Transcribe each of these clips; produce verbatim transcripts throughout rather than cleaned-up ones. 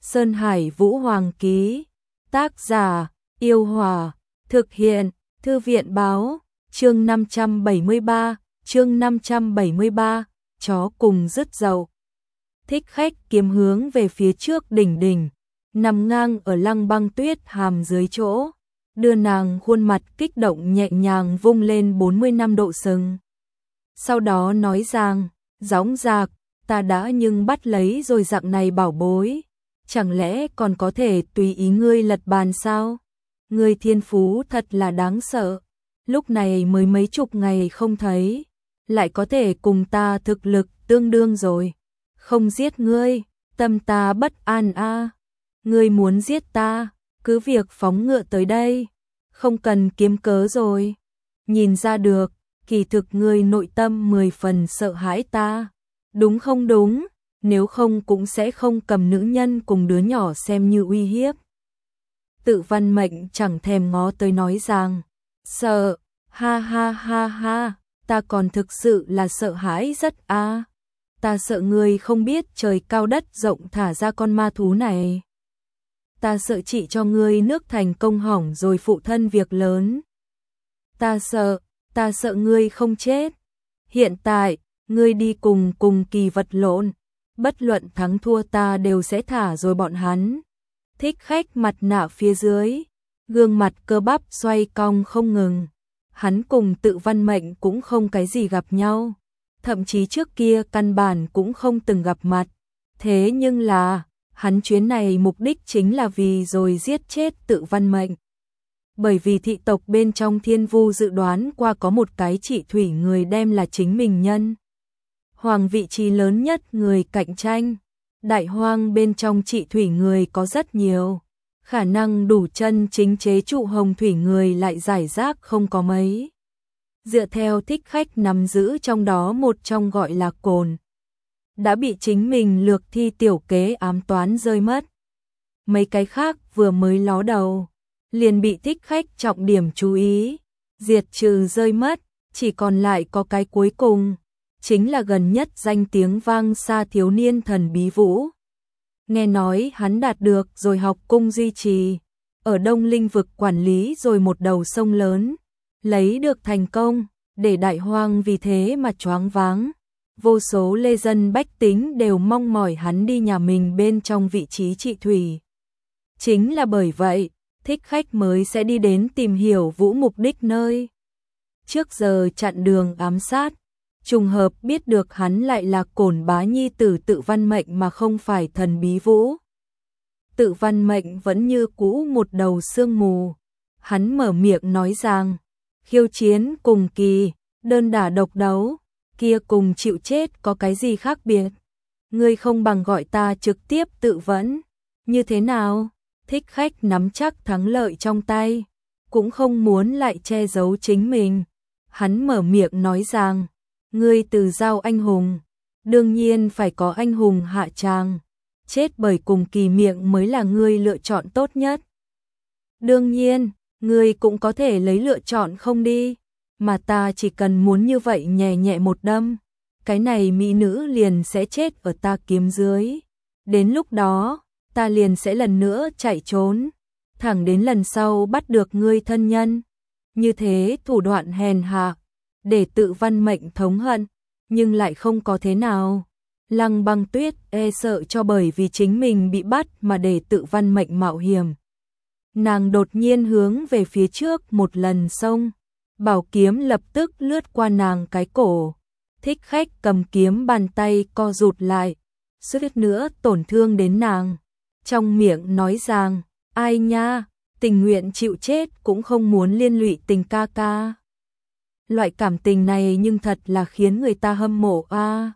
Sơn Hải Vũ Hoàng ký. Tác giả, Yêu Hòa. Thực hiện, Thư viện báo. Chương năm trăm bảy mươi ba, chương năm trăm bảy mươi ba, chó cùng rứt dậu. Thích Khách kiếm hướng về phía trước đỉnh đỉnh, nằm ngang ở Lăng Băng Tuyết hàm dưới chỗ, đưa nàng khuôn mặt kích động nhẹ nhàng vung lên bốn mươi lăm độ sừng. Sau đó nói rằng, dõng dạc, ta đã nhưng bắt lấy rồi dạng này bảo bối, chẳng lẽ còn có thể tùy ý ngươi lật bàn sao? Ngươi thiên phú thật là đáng sợ, lúc này mới mấy chục ngày không thấy, lại có thể cùng ta thực lực tương đương rồi. Không giết ngươi, tâm ta bất an a. À. Ngươi muốn giết ta, cứ việc phóng ngựa tới đây, không cần kiếm cớ rồi. Nhìn ra được, kỳ thực ngươi nội tâm mười phần sợ hãi ta, đúng không đúng, nếu không cũng sẽ không cầm nữ nhân cùng đứa nhỏ xem như uy hiếp. Tự Văn Mệnh chẳng thèm ngó tới nói rằng, sợ, ha ha ha ha, ta còn thực sự là sợ hãi rất a. À. Ta sợ ngươi không biết trời cao đất rộng thả ra con ma thú này. Ta sợ chị cho ngươi nước thành công hỏng rồi phụ thân việc lớn. Ta sợ, ta sợ ngươi không chết. Hiện tại, ngươi đi cùng cùng Kỳ vật lộn, bất luận thắng thua ta đều sẽ thả rồi bọn hắn. Thích Khách mặt nạ phía dưới, gương mặt cơ bắp xoay cong không ngừng. Hắn cùng Tự Văn Mệnh cũng không cái gì gặp nhau, thậm chí trước kia căn bản cũng không từng gặp mặt. Thế nhưng là, hắn chuyến này mục đích chính là vì rồi giết chết Tự Văn Mệnh. Bởi vì thị tộc bên trong Thiên Vu dự đoán qua có một cái trị thủy người đem là chính mình nhân. Hoàng vị trí lớn nhất người cạnh tranh. Đại hoang bên trong trị thủy người có rất nhiều, khả năng đủ chân chính chế trụ hồng thủy người lại giải rác không có mấy. Dựa theo Thích Khách nắm giữ trong đó một trong gọi là Cồn, đã bị chính mình lược thi tiểu kế ám toán rơi mất. Mấy cái khác vừa mới ló đầu, liền bị Thích Khách trọng điểm chú ý, diệt trừ rơi mất, chỉ còn lại có cái cuối cùng, chính là gần nhất danh tiếng vang xa thiếu niên thần bí Vũ. Nghe nói hắn đạt được rồi học cung duy trì, ở Đông Linh vực quản lý rồi một đầu sông lớn, lấy được thành công, để đại hoang vì thế mà choáng váng. Vô số lê dân bách tính đều mong mỏi hắn đi nhà mình bên trong vị trí trị thủy. Chính là bởi vậy, Thích Khách mới sẽ đi đến tìm hiểu Vũ mục đích nơi. Trước giờ chặn đường ám sát, trùng hợp biết được hắn lại là Cổn bá nhi tử Tự Văn Mệnh mà không phải thần bí Vũ. Tự Văn Mệnh vẫn như cũ một đầu sương mù. Hắn mở miệng nói rằng, khiêu chiến cùng Kỳ, đơn đả độc đấu, kia cùng chịu chết có cái gì khác biệt. Ngươi không bằng gọi ta trực tiếp tự vẫn. Như thế nào? Thích Khách nắm chắc thắng lợi trong tay, cũng không muốn lại che giấu chính mình. Hắn mở miệng nói rằng, ngươi từ giao anh hùng, đương nhiên phải có anh hùng hạ tràng, chết bởi cùng Kỳ miệng mới là ngươi lựa chọn tốt nhất. Đương nhiên, ngươi cũng có thể lấy lựa chọn không đi, mà ta chỉ cần muốn như vậy nhẹ nhẹ một đâm, cái này mỹ nữ liền sẽ chết ở ta kiếm dưới. Đến lúc đó, ta liền sẽ lần nữa chạy trốn, thẳng đến lần sau bắt được ngươi thân nhân. Như thế thủ đoạn hèn hạ, để Tự Văn Mệnh thống hận, nhưng lại không có thế nào. Lăng Băng Tuyết e sợ cho bởi vì chính mình bị bắt mà để Tự Văn Mệnh mạo hiểm. Nàng đột nhiên hướng về phía trước một lần xông, bảo kiếm lập tức lướt qua nàng cái cổ. Thích Khách cầm kiếm bàn tay co rụt lại, suýt nữa tổn thương đến nàng. Trong miệng nói rằng, ai nha, tình nguyện chịu chết cũng không muốn liên lụy tình ca ca. Loại cảm tình này nhưng thật là khiến người ta hâm mộ a. À.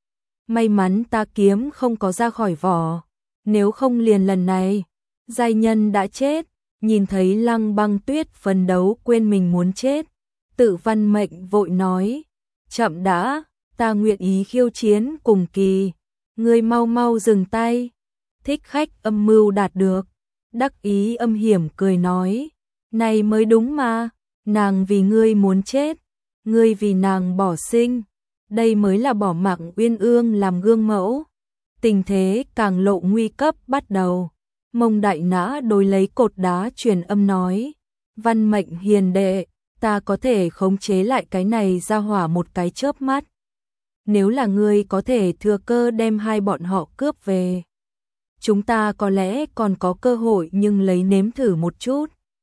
May mắn ta kiếm không có ra khỏi vỏ, nếu không liền lần này, giai nhân đã chết. Nhìn thấy Lăng Băng Tuyết phấn đấu quên mình muốn chết, Tự Văn Mệnh vội nói, chậm đã, ta nguyện ý khiêu chiến cùng Kỳ, ngươi mau mau dừng tay. Thích Khách âm mưu đạt được, đắc ý âm hiểm cười nói, này mới đúng mà, nàng vì ngươi muốn chết, ngươi vì nàng bỏ sinh, đây mới là bỏ mặc uyên ương làm gương mẫu. Tình thế càng lộ nguy cấp bắt đầu. Mông Đại Nã đối lấy cột đá truyền âm nói, Văn Mệnh hiền đệ, ta có thể khống chế lại cái này ra hỏa một cái chớp mắt. Nếu là ngươi có thể thừa cơ đem hai bọn họ cướp về, chúng ta có lẽ còn có cơ hội, nhưng lấy nếm thử một chút.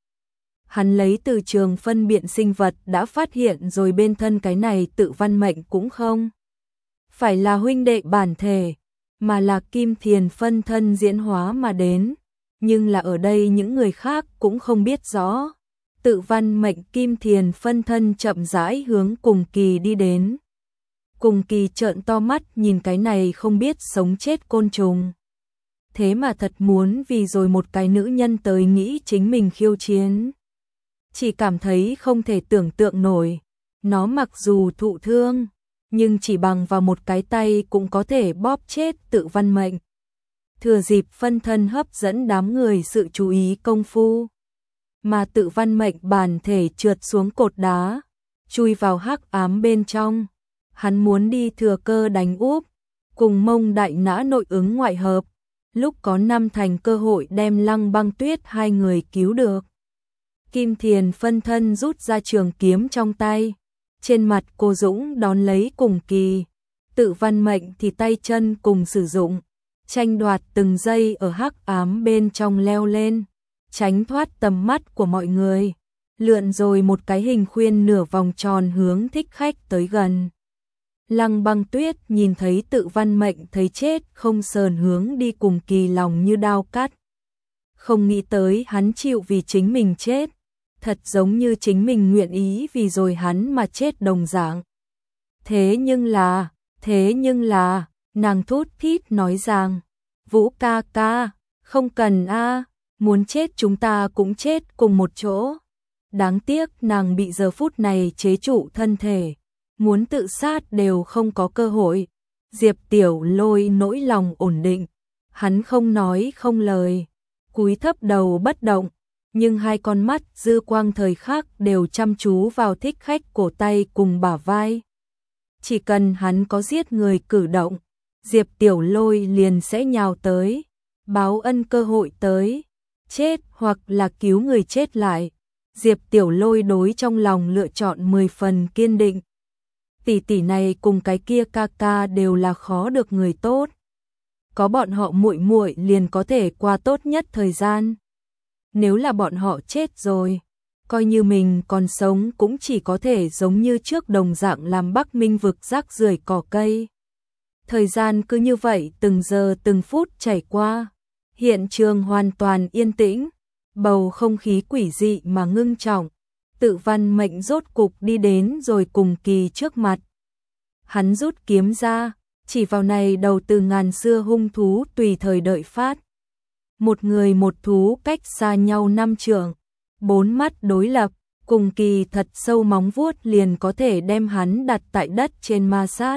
Hắn lấy từ trường phân biện sinh vật đã phát hiện rồi, bên thân cái này tự Văn Mệnh cũng không phải là huynh đệ bản thể, mà là kim thiền phân thân diễn hóa mà đến. Nhưng là ở đây những người khác cũng không biết rõ. Tự Văn Mệnh kim thiền phân thân chậm rãi hướng Cùng Kỳ đi đến. Cùng Kỳ trợn to mắt nhìn cái này không biết sống chết côn trùng. Thế mà thật muốn vì rồi một cái nữ nhân tới nghĩ chính mình khiêu chiến. Chỉ cảm thấy không thể tưởng tượng nổi. Nó mặc dù thụ thương, nhưng chỉ bằng vào một cái tay cũng có thể bóp chết tự Văn Mệnh. Thừa dịp phân thân hấp dẫn đám người sự chú ý công phu, mà tự Văn Mệnh bản thể trượt xuống cột đá, chui vào hắc ám bên trong. Hắn muốn đi thừa cơ đánh úp, cùng Mông Đại Nã nội ứng ngoại hợp, lúc có năm thành cơ hội đem Lăng Băng Tuyết hai người cứu được. Kim thiền phân thân rút ra trường kiếm trong tay, trên mặt cô Dũng đón lấy Cùng Kỳ. Tự Văn Mệnh thì tay chân cùng sử dụng, tranh đoạt từng giây ở hắc ám bên trong leo lên, tránh thoát tầm mắt của mọi người, lượn rồi một cái hình khuyên nửa vòng tròn hướng thích khách tới gần. Lăng Băng Tuyết nhìn thấy tự Văn Mệnh thấy chết không sờn hướng đi, Cùng Kỳ lòng như đao cắt. Không nghĩ tới hắn chịu vì chính mình chết, thật giống như chính mình nguyện ý vì rồi hắn mà chết đồng dạng. Thế nhưng là, thế nhưng là, nàng thút thít nói rằng, Vũ ca ca, không cần a, muốn chết chúng ta cũng chết cùng một chỗ. Đáng tiếc nàng bị giờ phút này chế trụ thân thể, muốn tự sát đều không có cơ hội. Diệp Tiểu Lôi nỗi lòng ổn định, hắn không nói không lời, cúi thấp đầu bất động, nhưng hai con mắt dư quang thời khắc đều chăm chú vào thích khách cổ tay cùng bả vai. Chỉ cần hắn có giết người cử động, Diệp Tiểu Lôi liền sẽ nhào tới, báo ân cơ hội tới, chết hoặc là cứu người chết lại. Diệp Tiểu Lôi đối trong lòng lựa chọn mười phần kiên định. Tỷ tỷ này cùng cái kia ca ca đều là khó được người tốt. Có bọn họ muội muội liền có thể qua tốt nhất thời gian. Nếu là bọn họ chết rồi, coi như mình còn sống cũng chỉ có thể giống như trước đồng dạng làm Bắc Minh vực rác rưởi cỏ cây. Thời gian cứ như vậy từng giờ từng phút chảy qua, hiện trường hoàn toàn yên tĩnh, bầu không khí quỷ dị mà ngưng trọng. Tự Văn Mệnh rốt cục đi đến rồi Cùng Kỳ trước mặt. Hắn rút kiếm ra, chỉ vào này đầu từ ngàn xưa hung thú tùy thời đợi phát. Một người một thú cách xa nhau năm trượng, bốn mắt đối lập, Cùng Kỳ thật sâu móng vuốt liền có thể đem hắn đặt tại đất trên ma sát.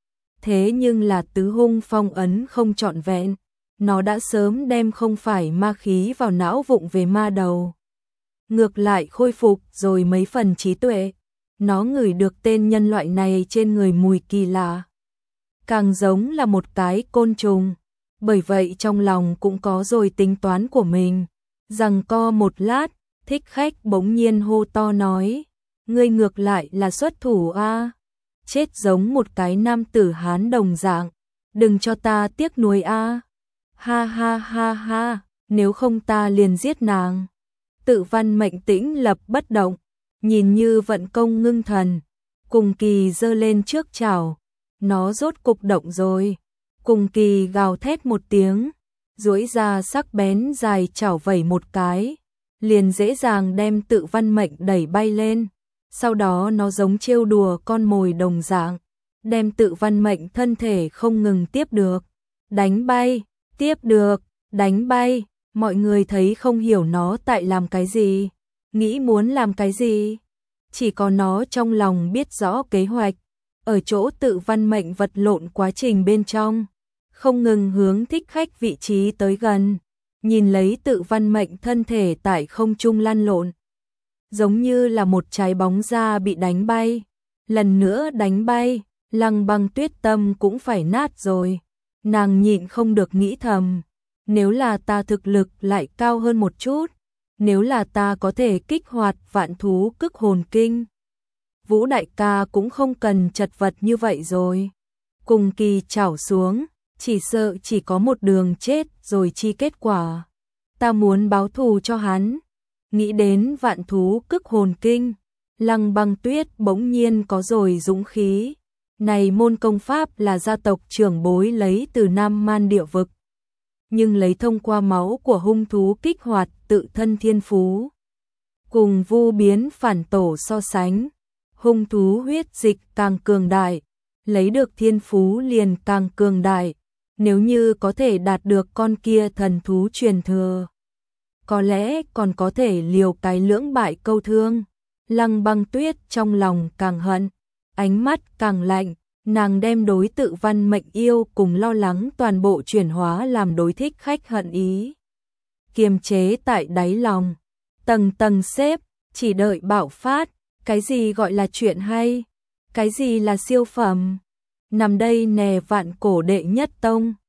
Thế nhưng là tứ hung phong ấn không trọn vẹn, nó đã sớm đem không phải ma khí vào não vụng về ma đầu. Ngược lại khôi phục rồi mấy phần trí tuệ, nó ngửi được tên nhân loại này trên người mùi kỳ lạ. Càng giống là một cái côn trùng, bởi vậy trong lòng cũng có rồi tính toán của mình. Giằng co một lát, thích khách bỗng nhiên hô to nói, ngươi ngược lại là xuất thủ a, chết giống một cái nam tử Hán đồng dạng, đừng cho ta tiếc nuối a. Ha ha ha ha, nếu không ta liền giết nàng. Tự Văn Mệnh tĩnh lập bất động, nhìn như vận công ngưng thần. Cùng Kỳ giơ lên trước chảo, nó rốt cục động rồi. Cùng Kỳ gào thét một tiếng, duỗi ra sắc bén dài chảo vẩy một cái, liền dễ dàng đem Tự Văn Mệnh đẩy bay lên. Sau đó nó giống trêu đùa con mồi đồng dạng, đem Tự Văn Mệnh thân thể không ngừng tiếp được, đánh bay, tiếp được, đánh bay. Mọi người thấy không hiểu nó tại làm cái gì, nghĩ muốn làm cái gì. Chỉ có nó trong lòng biết rõ kế hoạch, ở chỗ Tự Văn Mệnh vật lộn quá trình bên trong, không ngừng hướng thích khách vị trí tới gần, nhìn lấy Tự Văn Mệnh thân thể tại không trung lăn lộn, giống như là một trái bóng ra bị đánh bay, lần nữa đánh bay. Lăng Băng Tuyết tâm cũng phải nát rồi. Nàng nhịn không được nghĩ thầm, nếu là ta thực lực lại cao hơn một chút, nếu là ta có thể kích hoạt vạn thú cức hồn kinh, Vũ đại ca cũng không cần chật vật như vậy rồi. Cùng kỳ chảo xuống, chỉ sợ chỉ có một đường chết rồi chi kết quả. Ta muốn báo thù cho hắn. Nghĩ đến vạn thú cức hồn kinh, Lăng Băng Tuyết bỗng nhiên có rồi dũng khí. Này môn công pháp là gia tộc trưởng bối lấy từ Nam Man địa vực, nhưng lấy thông qua máu của hung thú kích hoạt tự thân thiên phú. Cùng vu biến phản tổ so sánh, hung thú huyết dịch càng cường đại, lấy được thiên phú liền càng cường đại. Nếu như có thể đạt được con kia thần thú truyền thừa, có lẽ còn có thể liều cái lưỡng bại câu thương. Lăng Băng Tuyết trong lòng càng hận, ánh mắt càng lạnh, nàng đem đối tự văn mệnh yêu cùng lo lắng toàn bộ chuyển hóa làm đối thích khách hận ý. Kiềm chế tại đáy lòng, tầng tầng xếp, chỉ đợi bạo phát. Cái gì gọi là chuyện hay? Cái gì là siêu phẩm? Nằm đây nè vạn cổ đệ nhất tông.